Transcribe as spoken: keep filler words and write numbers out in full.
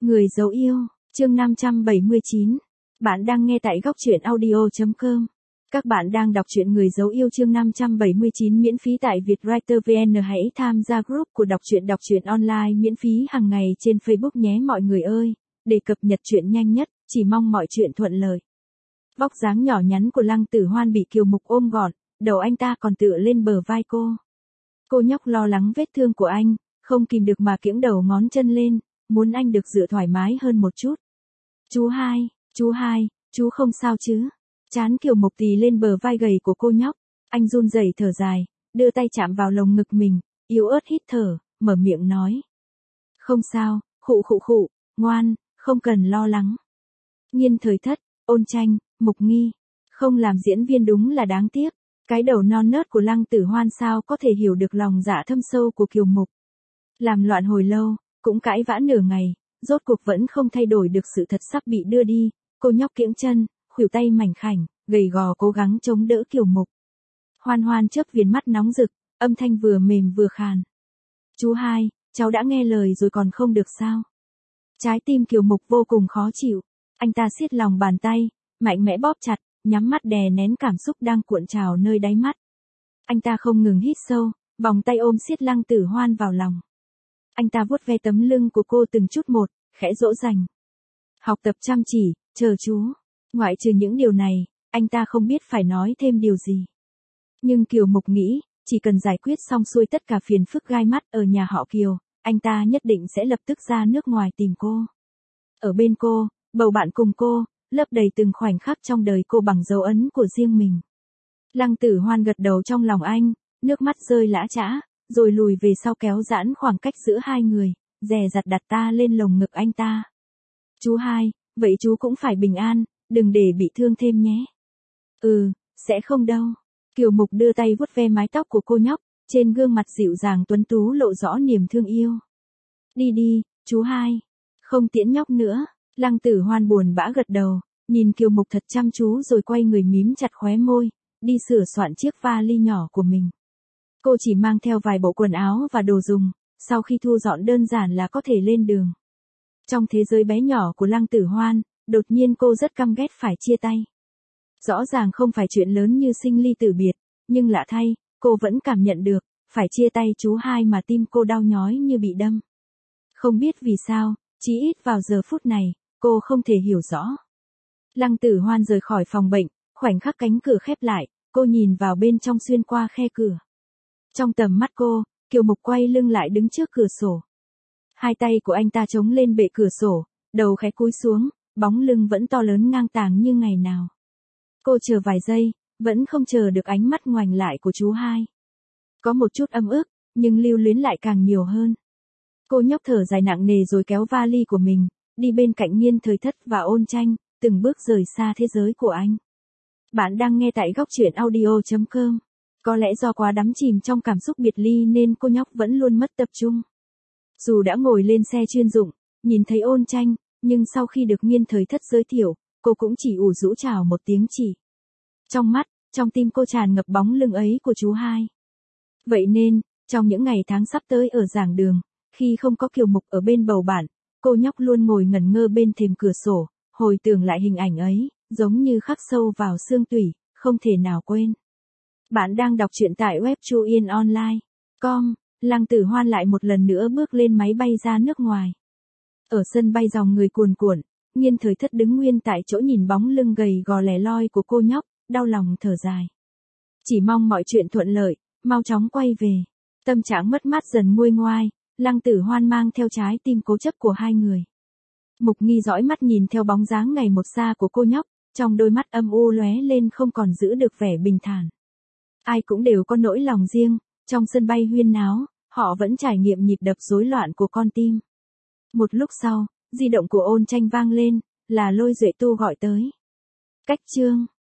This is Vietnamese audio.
Người dấu yêu, chương năm trăm bảy mươi chín. Bạn đang nghe tại góc truyện audio chấm com. Các bạn đang đọc truyện Người dấu yêu chương năm trăm bảy mươi chín miễn phí tại Vietwriter vê en. Hãy tham gia group của đọc truyện đọc truyện online miễn phí hàng ngày trên Facebook nhé mọi người ơi, để cập nhật truyện nhanh nhất, chỉ mong mọi chuyện thuận lợi. Vóc dáng nhỏ nhắn của Lăng Tử Hoan bị Kiều Mục ôm gọn, đầu anh ta còn tựa lên bờ vai cô. Cô nhóc lo lắng vết thương của anh, không kìm được mà kiễng đầu ngón chân lên, muốn anh được dựa thoải mái hơn một chút. Chú hai, chú hai, chú không sao chứ? Trán Kiều Mục tì lên bờ vai gầy của cô nhóc, anh run rẩy thở dài, đưa tay chạm vào lồng ngực mình, yếu ớt hít thở, mở miệng nói. Không sao, khụ khụ khụ, ngoan, không cần lo lắng. Nhiên Thời Thất, Ôn Tranh, Mục Nghi, không làm diễn viên đúng là đáng tiếc. Cái đầu non nớt của Lăng Tử Hoan sao có thể hiểu được lòng dạ thâm sâu của Kiều Mục. Làm loạn hồi lâu, cũng cãi vã nửa ngày, rốt cuộc vẫn không thay đổi được sự thật sắp bị đưa đi, cô nhóc kiễng chân, khuỷu tay mảnh khảnh, gầy gò cố gắng chống đỡ Kiều Mục. Hoan Hoan chớp viền mắt nóng rực, âm thanh vừa mềm vừa khàn. Chú hai, cháu đã nghe lời rồi còn không được sao? Trái tim Kiều Mục vô cùng khó chịu, anh ta siết lòng bàn tay, mạnh mẽ bóp chặt, nhắm mắt đè nén cảm xúc đang cuộn trào nơi đáy mắt. Anh ta không ngừng hít sâu, vòng tay ôm siết Lăng Tử Hoan vào lòng. Anh ta vuốt ve tấm lưng của cô từng chút một, khẽ dỗ dành. Học tập chăm chỉ, chờ chú. Ngoại trừ những điều này, anh ta không biết phải nói thêm điều gì. Nhưng Kiều Mục nghĩ, chỉ cần giải quyết xong xuôi tất cả phiền phức gai mắt ở nhà họ Kiều, anh ta nhất định sẽ lập tức ra nước ngoài tìm cô. Ở bên cô, bầu bạn cùng cô, lấp đầy từng khoảnh khắc trong đời cô bằng dấu ấn của riêng mình. Lăng Tử Hoan gật đầu trong lòng anh, nước mắt rơi lã chã, rồi lùi về sau kéo giãn khoảng cách giữa hai người, dè dặt đặt ta lên lồng ngực anh ta. Chú hai, vậy chú cũng phải bình an, đừng để bị thương thêm nhé. Ừ, sẽ không đâu. Kiều Mục đưa tay vuốt ve mái tóc của cô nhóc, trên gương mặt dịu dàng tuấn tú lộ rõ niềm thương yêu. Đi đi, chú hai. Không tiễn nhóc nữa. Lăng Tử Hoan buồn bã gật đầu, nhìn Kiều Mục thật chăm chú rồi quay người mím chặt khóe môi, đi sửa soạn chiếc vali nhỏ của mình. Cô chỉ mang theo vài bộ quần áo và đồ dùng, sau khi thu dọn đơn giản là có thể lên đường. Trong thế giới bé nhỏ của Lăng Tử Hoan, đột nhiên cô rất căm ghét phải chia tay. Rõ ràng không phải chuyện lớn như sinh ly tử biệt, nhưng lạ thay, cô vẫn cảm nhận được, phải chia tay chú hai mà tim cô đau nhói như bị đâm. Không biết vì sao, chỉ ít vào giờ phút này, cô không thể hiểu rõ. Lăng Tử Hoan rời khỏi phòng bệnh, khoảnh khắc cánh cửa khép lại, cô nhìn vào bên trong xuyên qua khe cửa. Trong tầm mắt cô, Kiều Mục quay lưng lại đứng trước cửa sổ. Hai tay của anh ta chống lên bệ cửa sổ, đầu khẽ cúi xuống, bóng lưng vẫn to lớn ngang tàng như ngày nào. Cô chờ vài giây, vẫn không chờ được ánh mắt ngoảnh lại của chú hai. Có một chút ấm ức, nhưng lưu luyến lại càng nhiều hơn. Cô nhóc thở dài nặng nề rồi kéo vali của mình, đi bên cạnh Nhiên Thời Thất và Ôn Tranh, từng bước rời xa thế giới của anh. Bạn đang nghe tại góc truyện audio chấm com. Có lẽ do quá đắm chìm trong cảm xúc biệt ly nên cô nhóc vẫn luôn mất tập trung. Dù đã ngồi lên xe chuyên dụng, nhìn thấy Ôn Tranh, nhưng sau khi được Nhiên Thời Thất giới thiệu, cô cũng chỉ ủ rũ chào một tiếng chỉ. Trong mắt, trong tim cô tràn ngập bóng lưng ấy của chú hai. Vậy nên, trong những ngày tháng sắp tới ở giảng đường, khi không có Kiều Mục ở bên bầu bạn, cô nhóc luôn ngồi ngẩn ngơ bên thềm cửa sổ, hồi tưởng lại hình ảnh ấy, giống như khắc sâu vào xương tủy, không thể nào quên. Bạn đang đọc truyện tại web chuyenonline chấm com. Lăng Tử Hoan lại một lần nữa bước lên máy bay ra nước ngoài. Ở sân bay dòng người cuồn cuộn, Nhiên Thời Thất đứng nguyên tại chỗ nhìn bóng lưng gầy gò lẻ loi của cô nhóc, đau lòng thở dài. Chỉ mong mọi chuyện thuận lợi, mau chóng quay về. Tâm trạng mất mát dần nguôi ngoai, Lăng Tử Hoan mang theo trái tim cố chấp của hai người. Mục Nghi dõi mắt nhìn theo bóng dáng ngày một xa của cô nhóc, trong đôi mắt âm u lóe lên không còn giữ được vẻ bình thản. Ai cũng đều có nỗi lòng riêng, trong sân bay huyên náo, họ vẫn trải nghiệm nhịp đập rối loạn của con tim. Một lúc sau, di động của Ôn Tranh vang lên, là Lôi Duệ Tu gọi tới. Cách chương